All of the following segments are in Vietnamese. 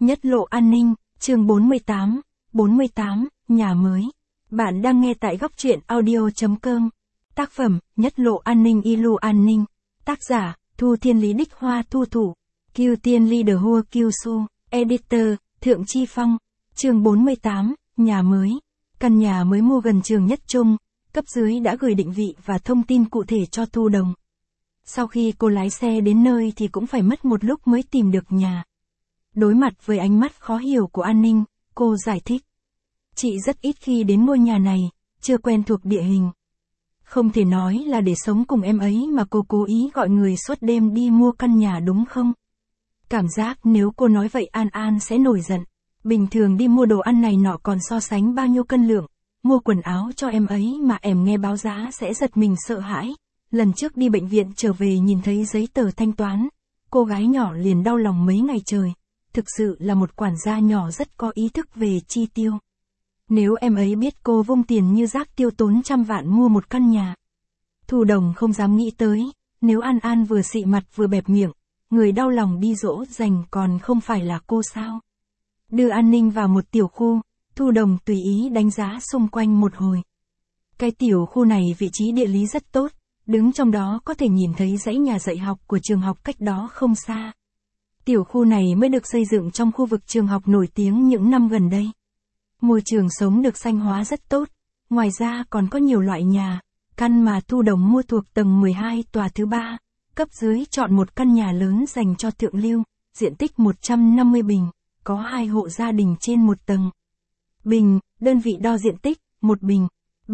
Nhất lộ an ninh, chương 48, nhà mới. Bạn đang nghe tại góc truyện audio.com. Tác phẩm, Nhất lộ an ninh Ilu an ninh. Tác giả, Thu Thiên Lý Đích Hoa Thu Thủ. Kiêu Tiên Leader Hua Kiêu Su. Editor, Thượng Chi Phong. Chương 48, nhà mới. Căn nhà mới mua gần trường Nhất Trung, cấp dưới đã gửi định vị và thông tin cụ thể cho Thu Đồng. Sau khi cô lái xe đến nơi thì cũng phải mất một lúc mới tìm được nhà. Đối mặt với ánh mắt khó hiểu của An Ninh, cô giải thích. Chị rất ít khi đến ngôi nhà này, chưa quen thuộc địa hình. Không thể nói là để sống cùng em ấy mà cô cố ý gọi người suốt đêm đi mua căn nhà đúng không? Cảm giác nếu cô nói vậy An An sẽ nổi giận. Bình thường đi mua đồ ăn này nọ còn so sánh bao nhiêu cân lượng, mua quần áo cho em ấy mà em nghe báo giá sẽ giật mình sợ hãi. Lần trước đi bệnh viện trở về nhìn thấy giấy tờ thanh toán, cô gái nhỏ liền đau lòng mấy ngày trời. Thực sự là một quản gia nhỏ rất có ý thức về chi tiêu. Nếu em ấy biết cô vung tiền như rác tiêu tốn trăm vạn mua một căn nhà. Thu Đồng không dám nghĩ tới, nếu An An vừa xị mặt vừa bẹp miệng, người đau lòng đi dỗ dành còn không phải là cô sao. Đưa An Ninh vào một tiểu khu, Thu Đồng tùy ý đánh giá xung quanh một hồi. Cái tiểu khu này vị trí địa lý rất tốt, đứng trong đó có thể nhìn thấy dãy nhà dạy học của trường học cách đó không xa. Tiểu khu này mới được xây dựng trong khu vực trường học nổi tiếng những năm gần đây. Môi trường sống được xanh hóa rất tốt, ngoài ra còn có nhiều loại nhà, căn mà Thu Đồng mua thuộc tầng 12 tòa thứ 3, cấp dưới chọn một căn nhà lớn dành cho thượng lưu, diện tích 150 bình, có 2 hộ gia đình trên một tầng. Bình, đơn vị đo diện tích, 1 bình,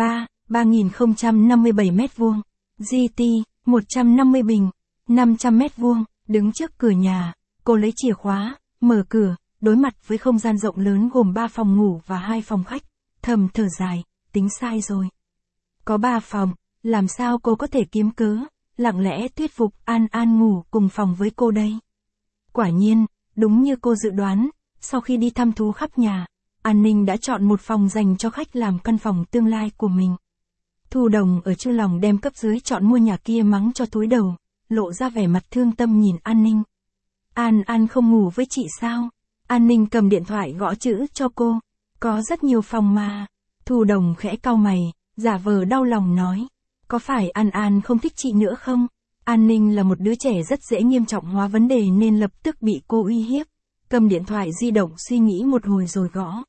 3057 m2, GT, 150 bình, 500 m2, đứng trước cửa nhà. Cô lấy chìa khóa, mở cửa, đối mặt với không gian rộng lớn gồm 3 phòng ngủ và 2 phòng khách, thầm thở dài, tính sai rồi. Có 3 phòng, làm sao cô có thể kiếm cớ, lặng lẽ thuyết phục An An ngủ cùng phòng với cô đây. Quả nhiên, đúng như cô dự đoán, sau khi đi thăm thú khắp nhà, An Ninh đã chọn một phòng dành cho khách làm căn phòng tương lai của mình. Thu Đồng ở chua lòng đem cấp dưới chọn mua nhà kia mắng cho túi đầu, lộ ra vẻ mặt thương tâm nhìn An Ninh. An An không ngủ với chị sao? An Ninh cầm điện thoại gõ chữ cho cô. Có rất nhiều phòng mà. Thu Đồng khẽ cau mày, giả vờ đau lòng nói. Có phải An An không thích chị nữa không? An Ninh là một đứa trẻ rất dễ nghiêm trọng hóa vấn đề nên lập tức bị cô uy hiếp. Cầm điện thoại di động suy nghĩ một hồi rồi gõ.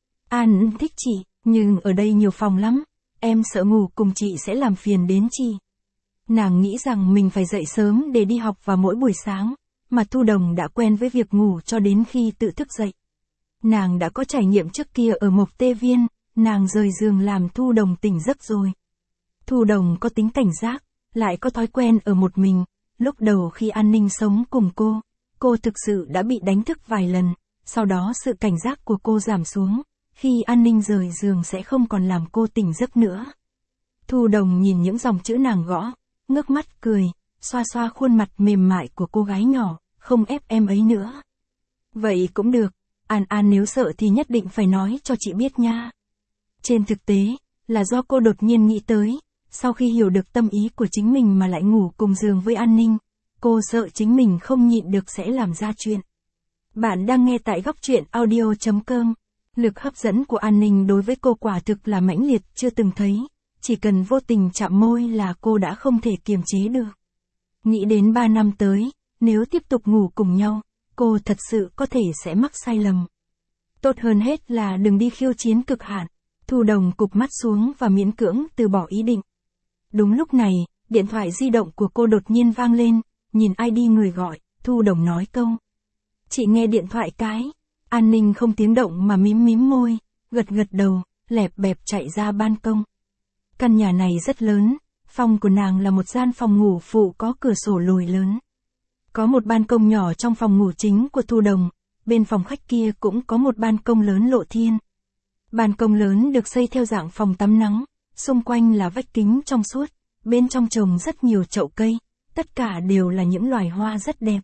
An thích chị, nhưng ở đây nhiều phòng lắm. Em sợ ngủ cùng chị sẽ làm phiền đến chị. Nàng nghĩ rằng mình phải dậy sớm để đi học vào mỗi buổi sáng. Mà Thu Đồng đã quen với việc ngủ cho đến khi tự thức dậy. Nàng đã có trải nghiệm trước kia ở Mộc Tê Viên, nàng rời giường làm Thu Đồng tỉnh giấc rồi. Thu Đồng có tính cảnh giác, lại có thói quen ở một mình. Lúc đầu khi An Ninh sống cùng cô thực sự đã bị đánh thức vài lần, sau đó sự cảnh giác của cô giảm xuống, khi An Ninh rời giường sẽ không còn làm cô tỉnh giấc nữa. Thu Đồng nhìn những dòng chữ nàng gõ, ngước mắt cười, xoa xoa khuôn mặt mềm mại của cô gái nhỏ. Không ép em ấy nữa. Vậy cũng được, An An nếu sợ thì nhất định phải nói cho chị biết nha. Trên thực tế, là do cô đột nhiên nghĩ tới, sau khi hiểu được tâm ý của chính mình mà lại ngủ cùng giường với An Ninh, cô sợ chính mình không nhịn được sẽ làm ra chuyện. Bạn đang nghe tại góc truyện audio.com. Lực hấp dẫn của An Ninh đối với cô quả thực là mãnh liệt chưa từng thấy, chỉ cần vô tình chạm môi là cô đã không thể kiềm chế được. Nghĩ đến 3 năm tới, nếu tiếp tục ngủ cùng nhau, cô thật sự có thể sẽ mắc sai lầm. Tốt hơn hết là đừng đi khiêu chiến cực hạn. Thu Đồng cụp mắt xuống và miễn cưỡng từ bỏ ý định. Đúng lúc này, điện thoại di động của cô đột nhiên vang lên, nhìn ID người gọi, Thu Đồng nói câu. Chị nghe điện thoại cái. An Ninh không tiếng động mà mím môi, gật đầu, lẹp bẹp chạy ra ban công. Căn nhà này rất lớn, phòng của nàng là một gian phòng ngủ phụ có cửa sổ lồi lớn. Có một ban công nhỏ trong phòng ngủ chính của Thu Đồng, bên phòng khách kia cũng có một ban công lớn lộ thiên. Ban công lớn được xây theo dạng phòng tắm nắng, xung quanh là vách kính trong suốt, bên trong trồng rất nhiều chậu cây, tất cả đều là những loài hoa rất đẹp.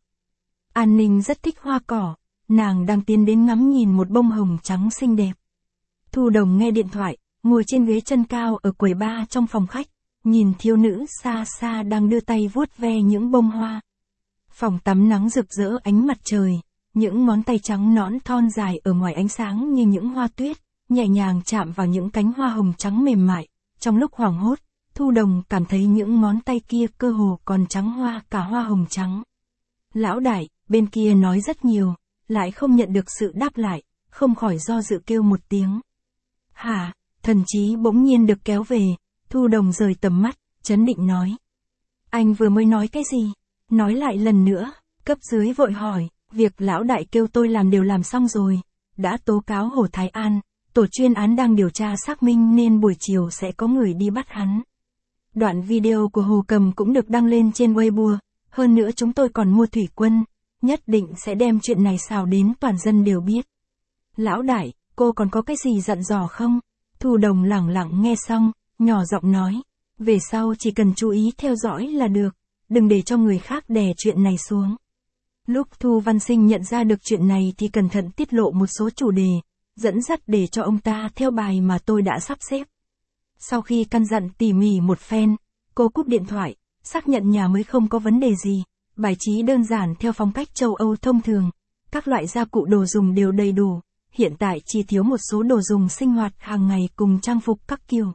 An Ninh rất thích hoa cỏ, nàng đang tiến đến ngắm nhìn một bông hồng trắng xinh đẹp. Thu Đồng nghe điện thoại, ngồi trên ghế chân cao ở quầy bar trong phòng khách, nhìn thiếu nữ xa xa đang đưa tay vuốt ve những bông hoa. Phòng tắm nắng rực rỡ ánh mặt trời, Những ngón tay trắng nõn thon dài ở ngoài ánh sáng như những hoa tuyết, nhẹ nhàng chạm vào những cánh hoa hồng trắng mềm mại. Trong lúc hoảng hốt, Thu Đồng cảm thấy những ngón tay kia cơ hồ còn trắng hoa cả hoa hồng trắng. Lão đại, bên kia nói rất nhiều, lại không nhận được sự đáp lại, không khỏi do dự kêu một tiếng. Hả, thần trí bỗng nhiên được kéo về, Thu Đồng rời tầm mắt, trấn định nói. Anh vừa mới nói cái gì? Nói lại lần nữa, cấp dưới vội hỏi, việc lão đại kêu tôi làm đều làm xong rồi, đã tố cáo Hồ Thái An, tổ chuyên án đang điều tra xác minh nên buổi chiều sẽ có người đi bắt hắn. Đoạn video của Hồ Cầm cũng được đăng lên trên Weibo, hơn nữa chúng tôi còn mua thủy quân, nhất định sẽ đem chuyện này xào đến toàn dân đều biết. Lão đại, cô còn có cái gì dặn dò không? Thu Đồng lẳng lặng nghe xong, nhỏ giọng nói, về sau chỉ cần chú ý theo dõi là được, đừng để cho người khác đè chuyện này xuống. Lúc Thu Văn Sinh nhận ra được chuyện này thì cẩn thận tiết lộ một số chủ đề, dẫn dắt để cho ông ta theo bài mà tôi đã sắp xếp. Sau khi căn dặn tỉ mỉ một phen, cô cúp điện thoại, xác nhận nhà mới không có vấn đề gì, bài trí đơn giản theo phong cách châu Âu thông thường, các loại gia cụ đồ dùng đều đầy đủ, hiện tại chỉ thiếu một số đồ dùng sinh hoạt hàng ngày cùng trang phục các kiểu.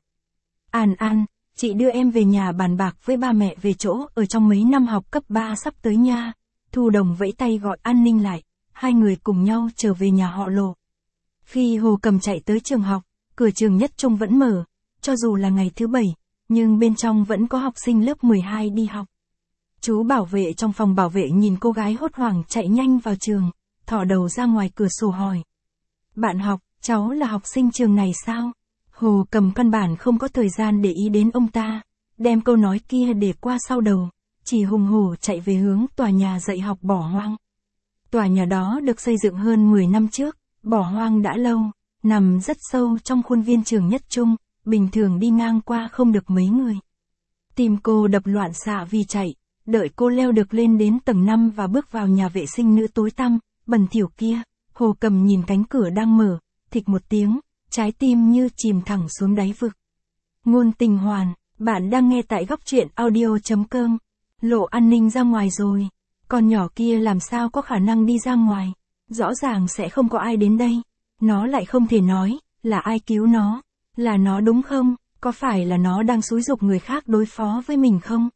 An, chị đưa em về nhà bàn bạc với ba mẹ về chỗ ở trong mấy năm học cấp 3 sắp tới nha. Thu Đồng vẫy tay gọi An Ninh lại, hai người cùng nhau trở về nhà họ Lộ. Khi Hồ Cầm chạy tới trường học, cửa trường nhất trung vẫn mở, cho dù là ngày thứ 7, nhưng bên trong vẫn có học sinh lớp 12 đi học. Chú bảo vệ trong phòng bảo vệ nhìn cô gái hốt hoảng chạy nhanh vào trường, thò đầu ra ngoài cửa sổ hỏi. Bạn học, cháu là học sinh trường này sao? Hồ Cầm căn bản không có thời gian để ý đến ông ta, đem câu nói kia để qua sau đầu, chỉ hùng hổ chạy về hướng tòa nhà dạy học bỏ hoang. Tòa nhà đó được xây dựng hơn 10 năm trước, bỏ hoang đã lâu, nằm rất sâu trong khuôn viên trường nhất trung, bình thường đi ngang qua không được mấy người. Tim cô đập loạn xạ vì chạy, đợi cô leo được lên đến tầng 5 và bước vào nhà vệ sinh nữ tối tăm, bẩn thỉu kia, Hồ Cầm nhìn cánh cửa đang mở, thịch một tiếng, trái tim như chìm thẳng xuống đáy vực. Ngôn Tình Hoàn, bạn đang nghe tại góc truyện audio.com. Lộ An Ninh ra ngoài rồi, con nhỏ kia làm sao có khả năng đi ra ngoài, rõ ràng sẽ không có ai đến đây, nó lại không thể nói, là ai cứu nó, là nó đúng không, có phải là nó đang xúi giục người khác đối phó với mình không?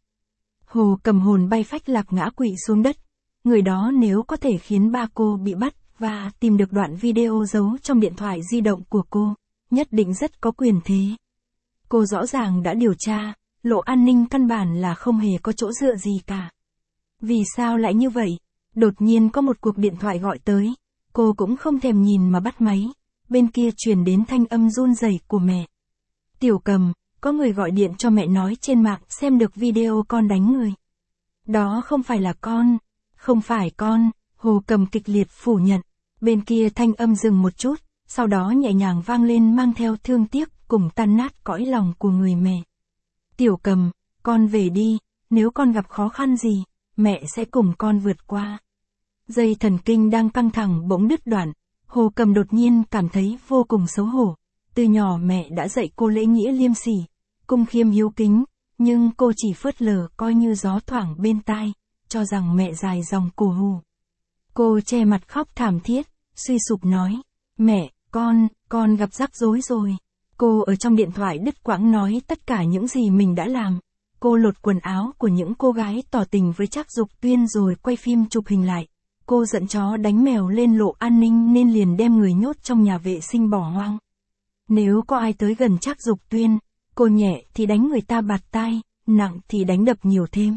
Hồ Cầm hồn bay phách lạc ngã quỵ xuống đất, người đó nếu có thể khiến ba cô bị bắt, và tìm được đoạn video giấu trong điện thoại di động của cô, nhất định rất có quyền thế. Cô rõ ràng đã điều tra, Lộ An Ninh căn bản là không hề có chỗ dựa gì cả. Vì sao lại như vậy? Đột nhiên có một cuộc điện thoại gọi tới, cô cũng không thèm nhìn mà bắt máy, bên kia truyền đến thanh âm run rẩy của mẹ. Tiểu Cầm, có người gọi điện cho mẹ nói trên mạng xem được video con đánh người. Đó không phải là con, không phải con, Hồ Cầm kịch liệt phủ nhận. Bên kia thanh âm dừng một chút, sau đó nhẹ nhàng vang lên mang theo thương tiếc cùng tan nát cõi lòng của người mẹ. Tiểu Cầm, con về đi, nếu con gặp khó khăn gì, mẹ sẽ cùng con vượt qua. Dây thần kinh đang căng thẳng bỗng đứt đoạn, Hồ Cầm đột nhiên cảm thấy vô cùng xấu hổ. Từ nhỏ mẹ đã dạy cô lễ nghĩa liêm sỉ, cung khiêm hiếu kính, nhưng cô chỉ phớt lờ coi như gió thoảng bên tai, cho rằng mẹ dài dòng cổ hù. Cô che mặt khóc thảm thiết, suy sụp nói, mẹ, con gặp rắc rối rồi. Cô ở trong điện thoại đứt quãng nói tất cả những gì mình đã làm. Cô lột quần áo của những cô gái tỏ tình với Trác Dục Tuyên rồi quay phim chụp hình lại. Cô giận chó đánh mèo lên Lộ An Ninh nên liền đem người nhốt trong nhà vệ sinh bỏ hoang. Nếu có ai tới gần Trác Dục Tuyên, cô nhẹ thì đánh người ta bạt tai, nặng thì đánh đập nhiều thêm.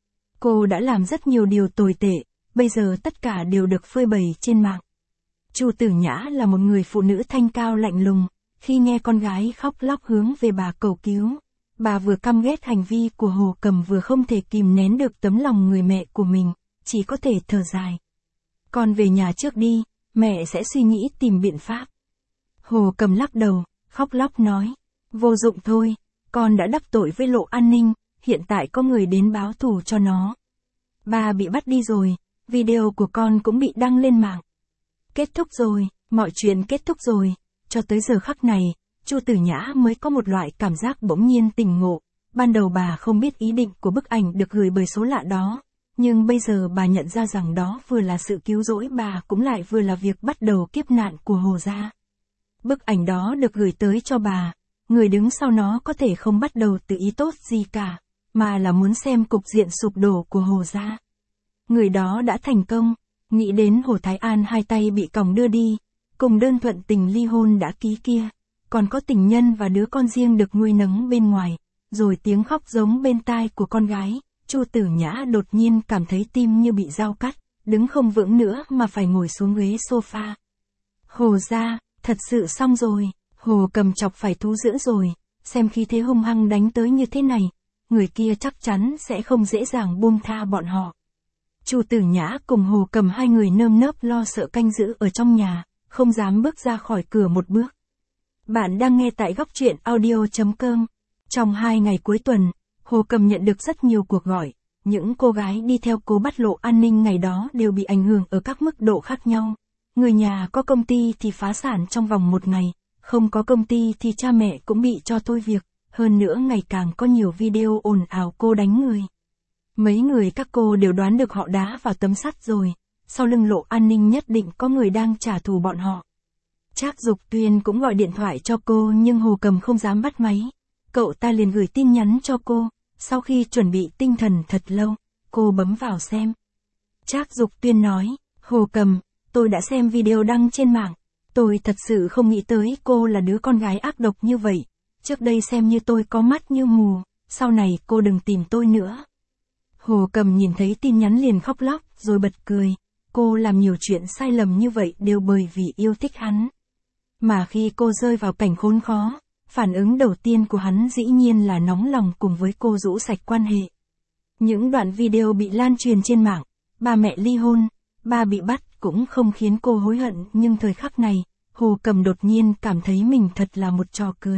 Cô đã làm rất nhiều điều tồi tệ, bây giờ tất cả đều được phơi bày trên mạng. Chu Tử Nhã là một người phụ nữ thanh cao lạnh lùng, khi nghe con gái khóc lóc hướng về bà cầu cứu, bà vừa căm ghét hành vi của Hồ Cầm vừa không thể kìm nén được tấm lòng người mẹ của mình, chỉ có thể thở dài. Con về nhà trước đi, mẹ sẽ suy nghĩ tìm biện pháp. Hồ Cầm lắc đầu, khóc lóc nói, vô dụng thôi, con đã đắc tội với Lộ An Ninh, hiện tại có người đến báo thù cho nó. Ba bị bắt đi rồi, video của con cũng bị đăng lên mạng. Kết thúc rồi, mọi chuyện kết thúc rồi. Cho tới giờ khắc này, Chu Tử Nhã mới có một loại cảm giác bỗng nhiên tỉnh ngộ. Ban đầu bà không biết ý định của bức ảnh được gửi bởi số lạ đó. Nhưng bây giờ bà nhận ra rằng đó vừa là sự cứu rỗi bà cũng lại vừa là việc bắt đầu kiếp nạn của Hồ gia. Bức ảnh đó được gửi tới cho bà, người đứng sau nó có thể không bắt đầu từ ý tốt gì cả, mà là muốn xem cục diện sụp đổ của Hồ gia. Người đó đã thành công, nghĩ đến Hồ Thái An hai tay bị còng đưa đi, cùng đơn thuận tình ly hôn đã ký kia, còn có tình nhân và đứa con riêng được nuôi nấng bên ngoài, rồi tiếng khóc giống bên tai của con gái, Chu Tử Nhã đột nhiên cảm thấy tim như bị dao cắt, đứng không vững nữa mà phải ngồi xuống ghế sofa. Hồ gia, thật sự xong rồi, Hồ Cầm chọc phải thú dữ rồi, xem khí thế hung hăng đánh tới như thế này, người kia chắc chắn sẽ không dễ dàng buông tha bọn họ. Chu Tử Nhã cùng Hồ Cầm hai người nơm nớp lo sợ canh giữ ở trong nhà, không dám bước ra khỏi cửa một bước. Bạn đang nghe tại góc truyện audio.com. Trong 2 ngày cuối tuần, Hồ Cầm nhận được rất nhiều cuộc gọi, những cô gái đi theo cô bắt Lộ An Ninh ngày đó đều bị ảnh hưởng ở các mức độ khác nhau. Người nhà có công ty thì phá sản trong vòng 1 ngày, không có công ty thì cha mẹ cũng bị cho thôi việc, hơn nữa ngày càng có nhiều video ồn ào cô đánh người. Mấy người các cô đều đoán được họ đá vào tấm sắt rồi, sau lưng Lộ An Ninh nhất định có người đang trả thù bọn họ. Trác Dục Tuyên cũng gọi điện thoại cho cô nhưng Hồ Cầm không dám bắt máy. Cậu ta liền gửi tin nhắn cho cô, sau khi chuẩn bị tinh thần thật lâu, cô bấm vào xem. Trác Dục Tuyên nói, Hồ Cầm, tôi đã xem video đăng trên mạng, tôi thật sự không nghĩ tới cô là đứa con gái ác độc như vậy, trước đây xem như tôi có mắt như mù, sau này cô đừng tìm tôi nữa. Hồ Cầm nhìn thấy tin nhắn liền khóc lóc rồi bật cười, cô làm nhiều chuyện sai lầm như vậy đều bởi vì yêu thích hắn. Mà khi cô rơi vào cảnh khốn khó, phản ứng đầu tiên của hắn dĩ nhiên là nóng lòng cùng với cô rũ sạch quan hệ. Những đoạn video bị lan truyền trên mạng, ba mẹ ly hôn, ba bị bắt cũng không khiến cô hối hận, nhưng thời khắc này, Hồ Cầm đột nhiên cảm thấy mình thật là một trò cười.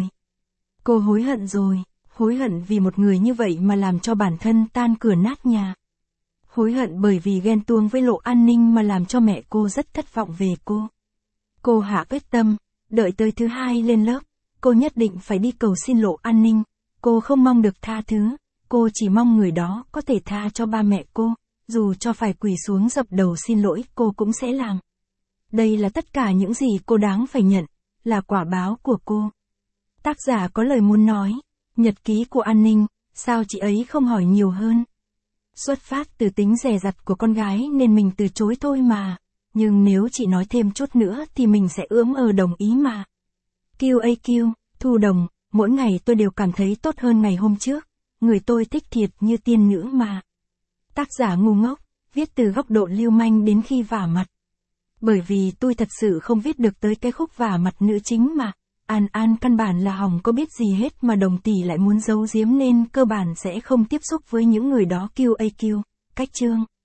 Cô hối hận rồi, hối hận vì một người như vậy mà làm cho bản thân tan cửa nát nhà. Hối hận bởi vì ghen tuông với Lộ An Ninh mà làm cho mẹ cô rất thất vọng về cô. Cô hạ quyết tâm, đợi tới thứ 2 lên lớp, cô nhất định phải đi cầu xin Lộ An Ninh. Cô không mong được tha thứ, cô chỉ mong người đó có thể tha cho ba mẹ cô, dù cho phải quỳ xuống dập đầu xin lỗi cô cũng sẽ làm. Đây là tất cả những gì cô đáng phải nhận, là quả báo của cô. Tác giả có lời muốn nói, nhật ký của An Ninh, sao chị ấy không hỏi nhiều hơn? Xuất phát từ tính dè dặt của con gái nên mình từ chối thôi mà, nhưng nếu chị nói thêm chút nữa thì mình sẽ đồng ý mà. QAQ, Thu Đồng, mỗi ngày tôi đều cảm thấy tốt hơn ngày hôm trước, người tôi thích thiệt như tiên nữ mà. Tác giả ngu ngốc, viết từ góc độ lưu manh đến khi vả mặt. Bởi vì tôi thật sự không viết được tới cái khúc vả mặt nữ chính mà. An căn bản là hỏng có biết gì hết mà Đồng Tỷ lại muốn giấu giếm nên cơ bản sẽ không tiếp xúc với những người đó. QAQ, cách chương.